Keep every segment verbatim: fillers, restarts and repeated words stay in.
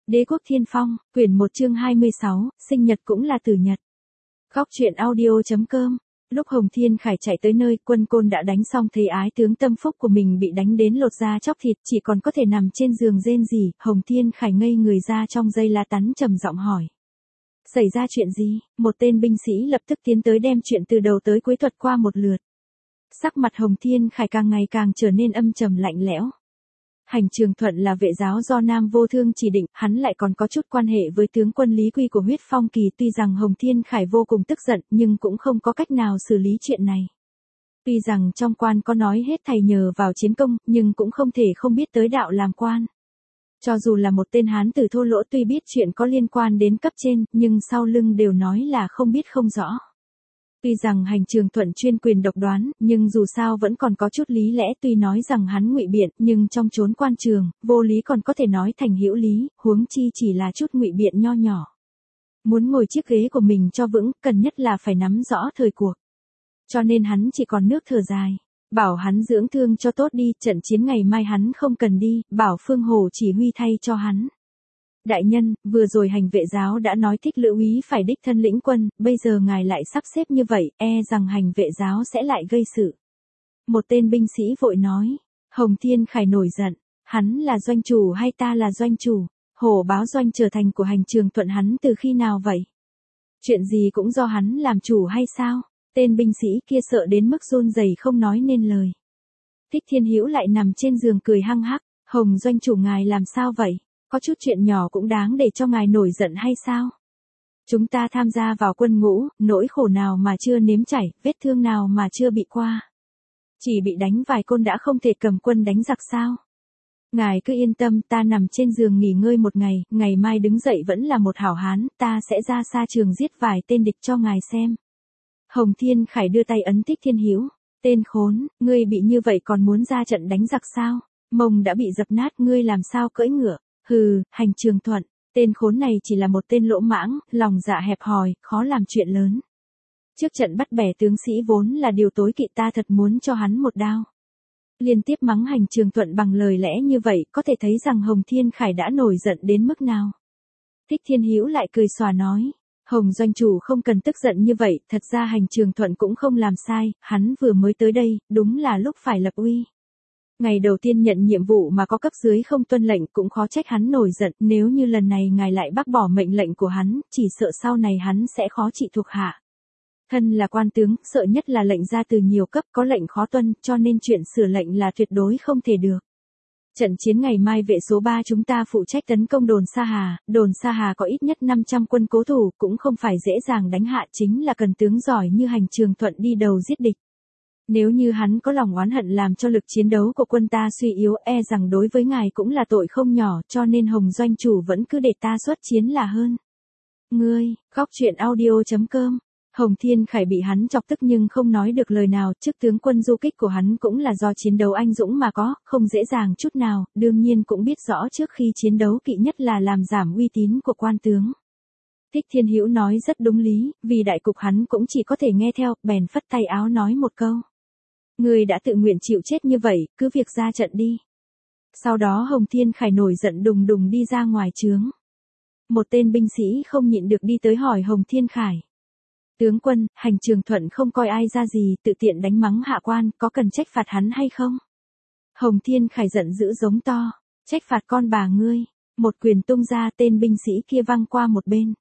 Đế quốc Thiên Phong, quyển một chương hai mươi sáu, sinh nhật cũng là tử nhật. Góc truyện audio.com. Lúc Hồng Thiên Khải chạy tới nơi Quân Côn đã đánh xong, thấy ái tướng tâm phúc của mình bị đánh đến lột da chóc thịt, chỉ còn có thể nằm trên giường rên rỉ. Hồng Thiên Khải ngây người ra trong giây lá tắn, trầm giọng hỏi: xảy ra chuyện gì? Một tên binh sĩ lập tức tiến tới đem chuyện từ đầu tới cuối thuật qua một lượt. Sắc mặt Hồng Thiên Khải càng ngày càng trở nên âm trầm lạnh lẽo. Hành Trường Thuận là vệ giáo do Nam Vô Thương chỉ định, hắn lại còn có chút quan hệ với tướng quân Lý Quy của huyết phong kỳ. Tuy rằng Hồng Thiên Khải vô cùng tức giận, nhưng cũng không có cách nào xử lý chuyện này. Tuy rằng trong quan có nói hết thầy nhờ vào chiến công, nhưng cũng không thể không biết tới đạo làm quan. Cho dù là một tên hán tử thô lỗ, tuy biết chuyện có liên quan đến cấp trên, nhưng sau lưng đều nói là không biết không rõ. Tuy rằng Hành Trường Thuận chuyên quyền độc đoán, nhưng dù sao vẫn còn có chút lý lẽ. Tuy nói rằng hắn ngụy biện, nhưng trong chốn quan trường, vô lý còn có thể nói thành hữu lý, huống chi chỉ là chút ngụy biện nho nhỏ. Muốn ngồi chiếc ghế của mình cho vững, cần nhất là phải nắm rõ thời cuộc. Cho nên hắn chỉ còn nước thở dài, bảo hắn dưỡng thương cho tốt đi, trận chiến ngày mai hắn không cần đi, bảo Phương Hổ chỉ huy thay cho hắn. Đại nhân, vừa rồi Hành vệ giáo đã nói thích Lữ úy phải đích thân lĩnh quân, bây giờ ngài lại sắp xếp như vậy, e rằng Hành vệ giáo sẽ lại gây sự. Một tên binh sĩ vội nói. Hồng Thiên Khải nổi giận, hắn là doanh chủ hay ta là doanh chủ? Hổ báo doanh trở thành của Hành Trường Thuận hắn từ khi nào vậy? Chuyện gì cũng do hắn làm chủ hay sao? Tên binh sĩ kia sợ đến mức run rẩy không nói nên lời. Thích Thiên Hữu lại nằm trên giường cười hăng hắc. Hồng doanh chủ, ngài làm sao vậy? Có chút chuyện nhỏ cũng đáng để cho ngài nổi giận hay sao? Chúng ta tham gia vào quân ngũ, nỗi khổ nào mà chưa nếm trải, vết thương nào mà chưa bị qua. Chỉ bị đánh vài côn đã không thể cầm quân đánh giặc sao? Ngài cứ yên tâm, ta nằm trên giường nghỉ ngơi một ngày, ngày mai đứng dậy vẫn là một hảo hán, ta sẽ ra xa trường giết vài tên địch cho ngài xem. Hồng Thiên Khải đưa tay ấn Thích Thiên Hữu. Tên khốn, ngươi bị như vậy còn muốn ra trận đánh giặc sao? Mông đã bị dập nát, ngươi làm sao cưỡi ngựa? Hừ, Hành Trường Thuận, tên khốn này chỉ là một tên lỗ mãng, lòng dạ hẹp hòi, khó làm chuyện lớn. Trước trận bắt bẻ tướng sĩ vốn là điều tối kỵ, ta thật muốn cho hắn một đao. Liên tiếp mắng Hành Trường Thuận bằng lời lẽ như vậy, có thể thấy rằng Hồng Thiên Khải đã nổi giận đến mức nào. Thích Thiên Hữu lại cười xòa nói: Hồng doanh chủ không cần tức giận như vậy, thật ra Hành Trường Thuận cũng không làm sai, hắn vừa mới tới đây, đúng là lúc phải lập uy. Ngày đầu tiên nhận nhiệm vụ mà có cấp dưới không tuân lệnh, cũng khó trách hắn nổi giận. Nếu như lần này ngài lại bác bỏ mệnh lệnh của hắn, chỉ sợ sau này hắn sẽ khó trị thuộc hạ. Thân là quan tướng, sợ nhất là lệnh ra từ nhiều cấp, có lệnh khó tuân, cho nên chuyện sửa lệnh là tuyệt đối không thể được. Trận chiến ngày mai vệ số ba chúng ta phụ trách tấn công đồn Sa Hà. Đồn Sa Hà có ít nhất năm trăm quân cố thủ, cũng không phải dễ dàng đánh hạ, chính là cần tướng giỏi như Hành Trường Thuận đi đầu giết địch. Nếu như hắn có lòng oán hận làm cho lực chiến đấu của quân ta suy yếu, e rằng đối với ngài cũng là tội không nhỏ, cho nên Hồng doanh chủ vẫn cứ để ta xuất chiến là hơn. Ngươi, góc truyện audio.com. Hồng Thiên Khải bị hắn chọc tức nhưng không nói được lời nào, trước tướng quân du kích của hắn cũng là do chiến đấu anh dũng mà có, không dễ dàng chút nào, đương nhiên cũng biết rõ trước khi chiến đấu kỵ nhất là làm giảm uy tín của quan tướng. Thích Thiên Hữu nói rất đúng lý, vì đại cục hắn cũng chỉ có thể nghe theo, bèn phất tay áo nói một câu: ngươi đã tự nguyện chịu chết như vậy, cứ việc ra trận đi. Sau đó Hồng Thiên Khải nổi giận đùng đùng đi ra ngoài trướng. Một tên binh sĩ không nhịn được đi tới hỏi Hồng Thiên Khải: tướng quân, Hành Trường Thuận không coi ai ra gì, tự tiện đánh mắng hạ quan, có cần trách phạt hắn hay không? Hồng Thiên Khải giận dữ giống to: trách phạt con bà ngươi. Một quyền tung ra, tên binh sĩ kia văng qua một bên.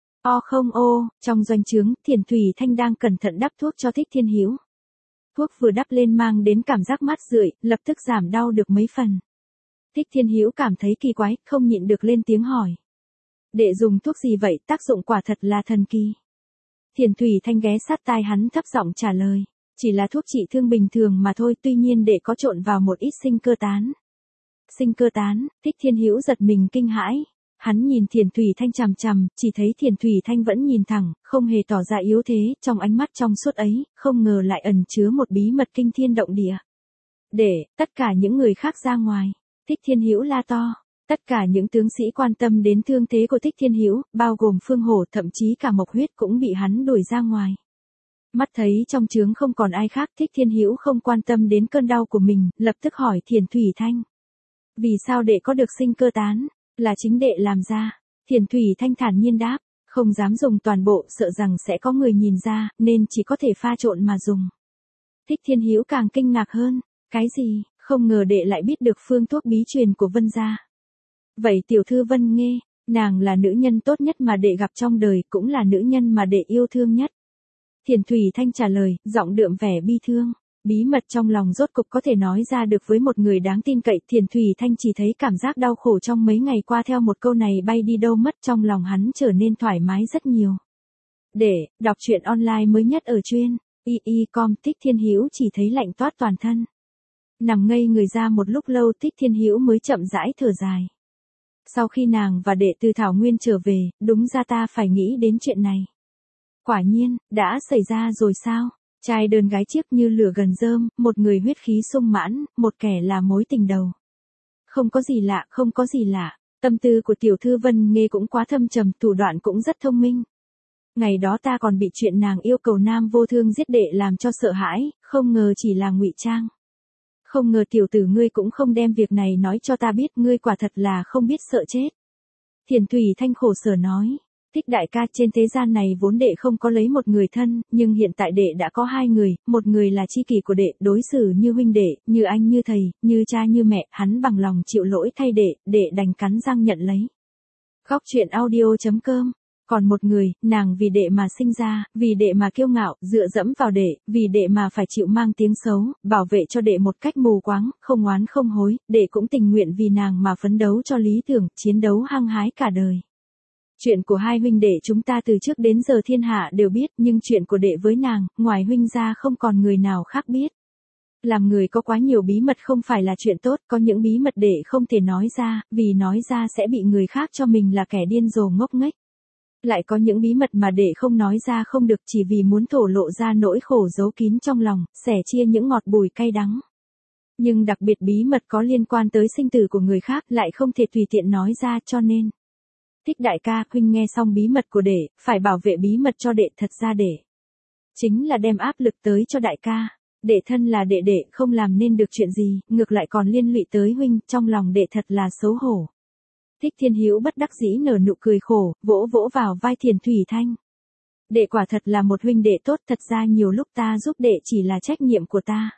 O không ô, trong doanh trướng, Thiền Thủy Thanh đang cẩn thận đắp thuốc cho Thích Thiên Hữu. Thuốc vừa đắp lên mang đến cảm giác mát rượi, lập tức giảm đau được mấy phần. Thích Thiên Hữu cảm thấy kỳ quái, không nhịn được lên tiếng hỏi: đệ dùng thuốc gì vậy, tác dụng quả thật là thần kỳ. Thiền Thủy Thanh ghé sát tai hắn thấp giọng trả lời: chỉ là thuốc trị thương bình thường mà thôi, tuy nhiên đệ có trộn vào một ít sinh cơ tán. Sinh cơ tán? Thích Thiên Hữu giật mình kinh hãi. Hắn nhìn Thiền Thủy Thanh chằm chằm, chỉ thấy Thiền Thủy Thanh vẫn nhìn thẳng, không hề tỏ ra yếu thế, trong ánh mắt trong suốt ấy, không ngờ lại ẩn chứa một bí mật kinh thiên động địa. Để, tất cả những người khác ra ngoài. Thích Thiên Hữu la to. Tất cả những tướng sĩ quan tâm đến thương thế của Thích Thiên Hữu, bao gồm Phương Hổ, thậm chí cả Mộc Huyết cũng bị hắn đuổi ra ngoài. Mắt thấy trong trướng không còn ai khác, Thích Thiên Hữu không quan tâm đến cơn đau của mình, lập tức hỏi Thiền Thủy Thanh: vì sao đệ có được sinh cơ tán? Là chính đệ làm ra. Thiền Thủy Thanh thản nhiên đáp, không dám dùng toàn bộ sợ rằng sẽ có người nhìn ra, nên chỉ có thể pha trộn mà dùng. Thích Thiên Hữu càng kinh ngạc hơn, cái gì, không ngờ đệ lại biết được phương thuốc bí truyền của Vân gia. Vậy tiểu thư Vân Nghê, nàng là nữ nhân tốt nhất mà đệ gặp trong đời, cũng là nữ nhân mà đệ yêu thương nhất. Thiền Thủy Thanh trả lời, giọng đượm vẻ bi thương. Bí mật trong lòng rốt cục có thể nói ra được với một người đáng tin cậy. Thiền Thủy Thanh chỉ thấy cảm giác đau khổ trong mấy ngày qua theo một câu này bay đi đâu mất, trong lòng hắn trở nên thoải mái rất nhiều. Để đọc truyện online mới nhất ở truyện y y chấm com. Thích Thiên Hữu chỉ thấy lạnh toát toàn thân. Nằm ngây người ra một lúc lâu, Thích Thiên Hữu mới chậm rãi thở dài. Sau khi nàng và đệ từ Thảo Nguyên trở về, đúng ra ta phải nghĩ đến chuyện này. Quả nhiên, đã xảy ra rồi sao? Trai đơn gái chiếc như lửa gần rơm, một người huyết khí sung mãn, một kẻ là mối tình đầu. Không có gì lạ, không có gì lạ. Tâm tư của tiểu thư Vân Nghê cũng quá thâm trầm, thủ đoạn cũng rất thông minh. Ngày đó ta còn bị chuyện nàng yêu cầu Nam Vô Thương giết đệ làm cho sợ hãi, không ngờ chỉ là ngụy trang. Không ngờ tiểu tử ngươi cũng không đem việc này nói cho ta biết, ngươi quả thật là không biết sợ chết. Thiền Thủy Thanh khổ sở nói. Thích đại ca, trên thế gian này vốn đệ không có lấy một người thân, nhưng hiện tại đệ đã có hai người, một người là tri kỷ của đệ, đối xử như huynh đệ, như anh như thầy, như cha như mẹ, hắn bằng lòng chịu lỗi thay đệ, đệ đành cắn răng nhận lấy. Góc truyện audio chấm com. Còn một người, nàng vì đệ mà sinh ra, vì đệ mà kiêu ngạo, dựa dẫm vào đệ, vì đệ mà phải chịu mang tiếng xấu, bảo vệ cho đệ một cách mù quáng, không oán không hối, đệ cũng tình nguyện vì nàng mà phấn đấu cho lý tưởng, chiến đấu hăng hái cả đời. Chuyện của hai huynh đệ chúng ta từ trước đến giờ thiên hạ đều biết, nhưng chuyện của đệ với nàng, ngoài huynh ra không còn người nào khác biết. Làm người có quá nhiều bí mật không phải là chuyện tốt, có những bí mật đệ không thể nói ra, vì nói ra sẽ bị người khác cho mình là kẻ điên rồ ngốc nghếch. Lại có những bí mật mà đệ không nói ra không được, chỉ vì muốn thổ lộ ra nỗi khổ giấu kín trong lòng, sẻ chia những ngọt bùi cay đắng. Nhưng đặc biệt bí mật có liên quan tới sinh tử của người khác lại không thể tùy tiện nói ra, cho nên. Thích đại ca, huynh nghe xong bí mật của đệ, phải bảo vệ bí mật cho đệ, thật ra đệ. Chính là đem áp lực tới cho đại ca. Đệ thân là đệ đệ không làm nên được chuyện gì, ngược lại còn liên lụy tới huynh, trong lòng đệ thật là xấu hổ. Thích Thiên Hữu bất đắc dĩ nở nụ cười khổ, vỗ vỗ vào vai Thiền Thủy Thanh. Đệ quả thật là một huynh đệ tốt, thật ra nhiều lúc ta giúp đệ chỉ là trách nhiệm của ta.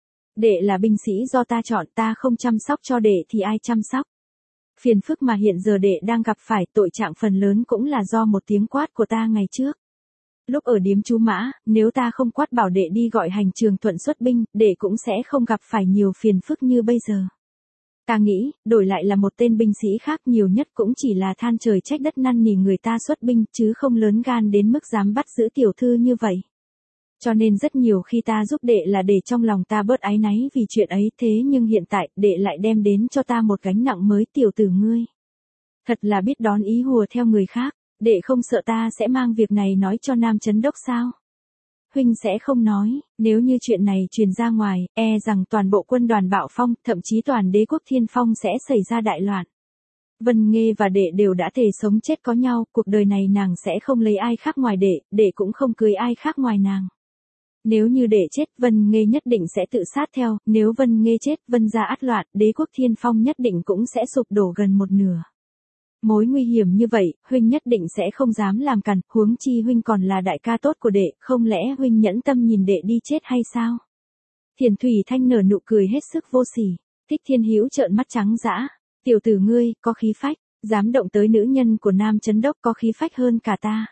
Đệ là binh sĩ do ta chọn, ta không chăm sóc cho đệ thì ai chăm sóc. Phiền phức mà hiện giờ đệ đang gặp phải, tội trạng phần lớn cũng là do một tiếng quát của ta ngày trước. Lúc ở điếm chú Mã, nếu ta không quát bảo đệ đi gọi hành Trường Thuận xuất binh, đệ cũng sẽ không gặp phải nhiều phiền phức như bây giờ. Ta nghĩ, đổi lại là một tên binh sĩ khác nhiều nhất cũng chỉ là than trời trách đất năn nỉ người ta xuất binh, chứ không lớn gan đến mức dám bắt giữ tiểu thư như vậy. Cho nên rất nhiều khi ta giúp đệ là để trong lòng ta bớt áy náy vì chuyện ấy, thế nhưng hiện tại, đệ lại đem đến cho ta một gánh nặng mới, tiểu tử ngươi. Thật là biết đón ý hùa theo người khác, đệ không sợ ta sẽ mang việc này nói cho Nam Chấn Đốc sao? Huynh sẽ không nói, nếu như chuyện này truyền ra ngoài, e rằng toàn bộ quân đoàn bạo phong, thậm chí toàn đế quốc Thiên Phong sẽ xảy ra đại loạn. Vân Nghê và đệ đều đã thề sống chết có nhau, cuộc đời này nàng sẽ không lấy ai khác ngoài đệ, đệ cũng không cưới ai khác ngoài nàng. Nếu như đệ chết, Vân Nghê nhất định sẽ tự sát theo, nếu Vân Nghê chết, Vân gia ắt loạn, đế quốc Thiên Phong nhất định cũng sẽ sụp đổ gần một nửa. Mối nguy hiểm như vậy, huynh nhất định sẽ không dám làm cản, huống chi huynh còn là đại ca tốt của đệ, không lẽ huynh nhẫn tâm nhìn đệ đi chết hay sao? Thiền Thủy Thanh nở nụ cười hết sức vô sỉ. Thích Thiên Hữu trợn mắt trắng dã, tiểu tử ngươi, có khí phách, dám động tới nữ nhân của Nam Chấn Đốc, có khí phách hơn cả ta.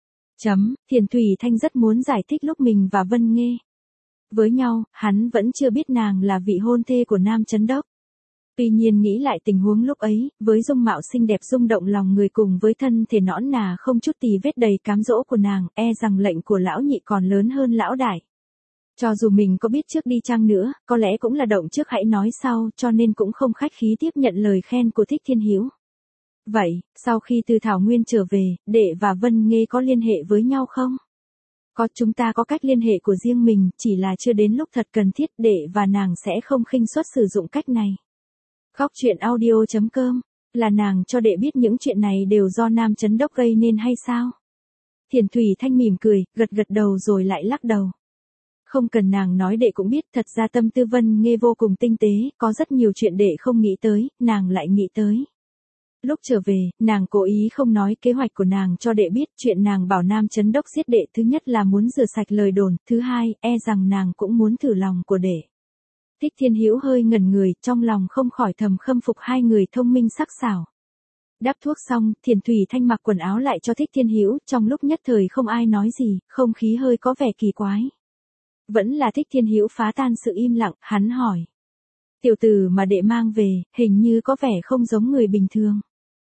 Chấm, Thiền Thủy Thanh rất muốn giải thích lúc mình và Vân Nghê với nhau, hắn vẫn chưa biết nàng là vị hôn thê của Nam Chấn Đốc. Tuy nhiên nghĩ lại tình huống lúc ấy, với dung mạo xinh đẹp rung động lòng người cùng với thân thể nõn nà không chút tì vết đầy cám dỗ của nàng, e rằng lệnh của lão nhị còn lớn hơn lão đại. Cho dù mình có biết trước đi chăng nữa, có lẽ cũng là động trước hãy nói sau, cho nên cũng không khách khí tiếp nhận lời khen của Thích Thiên Hữu. Vậy, sau khi từ Thảo Nguyên trở về, đệ và Vân Nghê có liên hệ với nhau không? Có, chúng ta có cách liên hệ của riêng mình, chỉ là chưa đến lúc thật cần thiết, đệ và nàng sẽ không khinh suất sử dụng cách này. Góc truyện audio chấm com, là nàng cho đệ biết những chuyện này đều do Nam Chấn Đốc gây nên hay sao? Thiền Thủy Thanh mỉm cười, gật gật đầu rồi lại lắc đầu. Không cần nàng nói đệ cũng biết, thật ra tâm tư Vân Nghê vô cùng tinh tế, có rất nhiều chuyện đệ không nghĩ tới, nàng lại nghĩ tới. Lúc trở về, nàng cố ý không nói kế hoạch của nàng cho đệ biết, chuyện nàng bảo Nam Chấn Đốc giết đệ thứ nhất là muốn rửa sạch lời đồn, thứ hai, e rằng nàng cũng muốn thử lòng của đệ. Thích Thiên Hữu hơi ngẩn người, trong lòng không khỏi thầm khâm phục hai người thông minh sắc sảo. Đắp thuốc xong, Thiền Thủy Thanh mặc quần áo lại cho Thích Thiên Hữu, trong lúc nhất thời không ai nói gì, không khí hơi có vẻ kỳ quái. Vẫn là Thích Thiên Hữu phá tan sự im lặng, hắn hỏi. Tiểu tử mà đệ mang về, hình như có vẻ không giống người bình thường.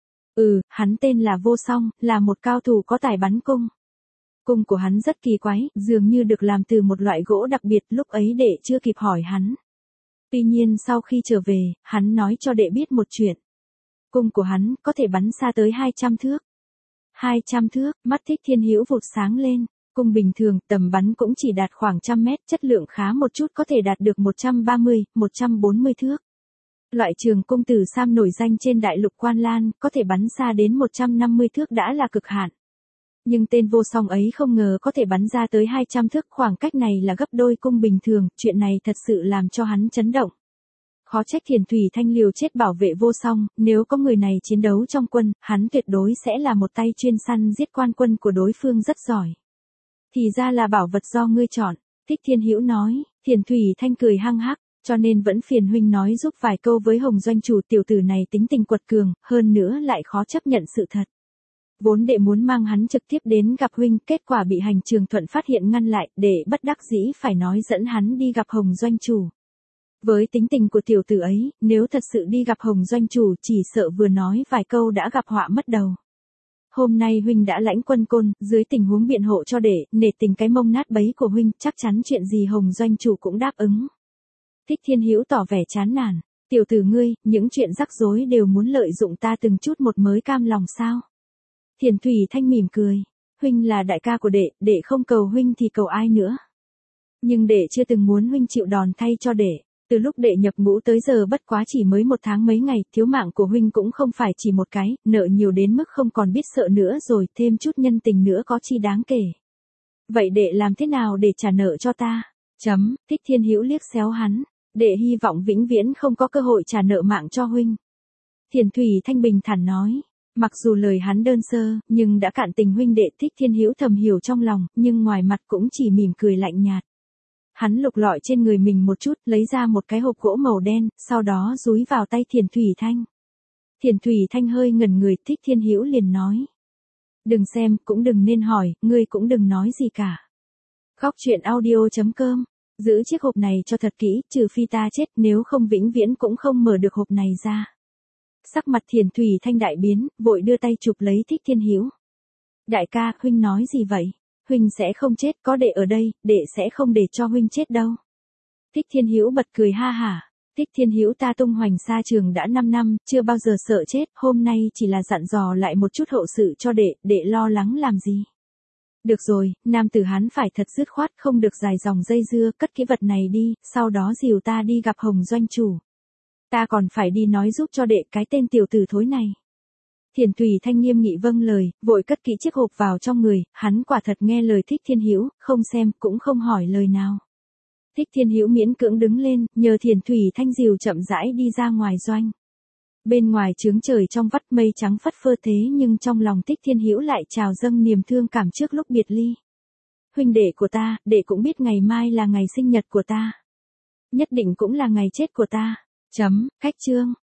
Ừ, hắn tên là Vô Song, là một cao thủ có tài bắn cung. Cung của hắn rất kỳ quái, dường như được làm từ một loại gỗ đặc biệt, lúc ấy đệ chưa kịp hỏi hắn. Tuy nhiên sau khi trở về, hắn nói cho đệ biết một chuyện. Cung của hắn có thể bắn xa tới hai trăm thước. hai trăm thước, mắt Thích Thiên Hữu vụt sáng lên. Cung bình thường, tầm bắn cũng chỉ đạt khoảng trăm mét, chất lượng khá một chút có thể đạt được một trăm ba mươi, một trăm bốn mươi thước. Loại trường cung Tử Sam nổi danh trên đại lục Quan Lan, có thể bắn xa đến một trăm năm mươi thước đã là cực hạn. Nhưng tên Vô Song ấy không ngờ có thể bắn ra tới hai trăm thước, khoảng cách này là gấp đôi cung bình thường, chuyện này thật sự làm cho hắn chấn động. Khó trách Thiền Thủy Thanh liều chết bảo vệ Vô Song, nếu có người này chiến đấu trong quân, hắn tuyệt đối sẽ là một tay chuyên săn giết quan quân của đối phương rất giỏi. Thì ra là bảo vật do ngươi chọn, Thích Thiên Hữu nói. Thiền Thủy Thanh cười hăng hắc, cho nên vẫn phiền huynh nói giúp vài câu với Hồng doanh chủ, tiểu tử này tính tình quật cường, hơn nữa lại khó chấp nhận sự thật. Vốn đệ muốn mang hắn trực tiếp đến gặp huynh, kết quả bị Hành Trường Thuận phát hiện ngăn lại, để bất đắc dĩ phải nói dẫn hắn đi gặp Hồng doanh chủ. Với tính tình của tiểu tử ấy, nếu thật sự đi gặp Hồng doanh chủ chỉ sợ vừa nói vài câu đã gặp họa mất đầu. Hôm nay huynh đã lãnh quân côn, dưới tình huống biện hộ cho đệ, nể tình cái mông nát bấy của huynh, chắc chắn chuyện gì Hồng doanh chủ cũng đáp ứng. Thích Thiên Hữu tỏ vẻ chán nản, tiểu tử ngươi, những chuyện rắc rối đều muốn lợi dụng ta từng chút một mới cam lòng sao? Thiền Thủy Thanh mỉm cười, huynh là đại ca của đệ, đệ không cầu huynh thì cầu ai nữa. Nhưng đệ chưa từng muốn huynh chịu đòn thay cho đệ. Từ lúc đệ nhập ngũ tới giờ bất quá chỉ mới một tháng mấy ngày, thiếu mạng của huynh cũng không phải chỉ một cái, nợ nhiều đến mức không còn biết sợ nữa rồi, thêm chút nhân tình nữa có chi đáng kể. Vậy đệ làm thế nào để trả nợ cho ta? Chấm, Thích Thiên Hữu liếc xéo hắn, đệ hy vọng vĩnh viễn không có cơ hội trả nợ mạng cho huynh. Thiền Thủy Thanh bình thản nói, mặc dù lời hắn đơn sơ, nhưng đã cạn tình huynh đệ. Thích Thiên Hữu thầm hiểu trong lòng, nhưng ngoài mặt cũng chỉ mỉm cười lạnh nhạt. Hắn lục lọi trên người mình một chút, lấy ra một cái hộp gỗ màu đen, sau đó dúi vào tay Thiền Thủy Thanh. Thiền Thủy Thanh hơi ngẩn người, Thích Thiên Hữu liền nói. Đừng xem, cũng đừng nên hỏi, ngươi cũng đừng nói gì cả. Góc truyện audio chấm com, giữ chiếc hộp này cho thật kỹ, trừ phi ta chết, nếu không vĩnh viễn cũng không mở được hộp này ra. Sắc mặt Thiền Thủy Thanh đại biến, vội đưa tay chụp lấy Thích Thiên Hữu. Đại ca, huynh nói gì vậy? Huynh sẽ không chết, có đệ ở đây, đệ sẽ không để cho huynh chết đâu. Thích Thiên Hữu bật cười ha hả. Thích Thiên Hữu ta tung hoành xa trường đã năm năm, chưa bao giờ sợ chết, hôm nay chỉ là dặn dò lại một chút hậu sự cho đệ, đệ lo lắng làm gì. Được rồi, nam tử Hán phải thật dứt khoát, không được dài dòng dây dưa, cất cái vật này đi, sau đó dìu ta đi gặp Hồng doanh chủ. Ta còn phải đi nói giúp cho đệ cái tên tiểu tử thối này. Thiền Thủy Thanh nghiêm nghị vâng lời, vội cất kỹ chiếc hộp vào trong người, hắn quả thật nghe lời Thích Thiên Hữu, không xem, cũng không hỏi lời nào. Thích Thiên Hữu miễn cưỡng đứng lên, nhờ Thiền Thủy Thanh dìu chậm rãi đi ra ngoài doanh. Bên ngoài trướng trời trong vắt mây trắng phất phơ thế nhưng trong lòng Thích Thiên Hữu lại trào dâng niềm thương cảm trước lúc biệt ly. Huynh đệ của ta, đệ cũng biết ngày mai là ngày sinh nhật của ta. Nhất định cũng là ngày chết của ta. Chấm, cách chương.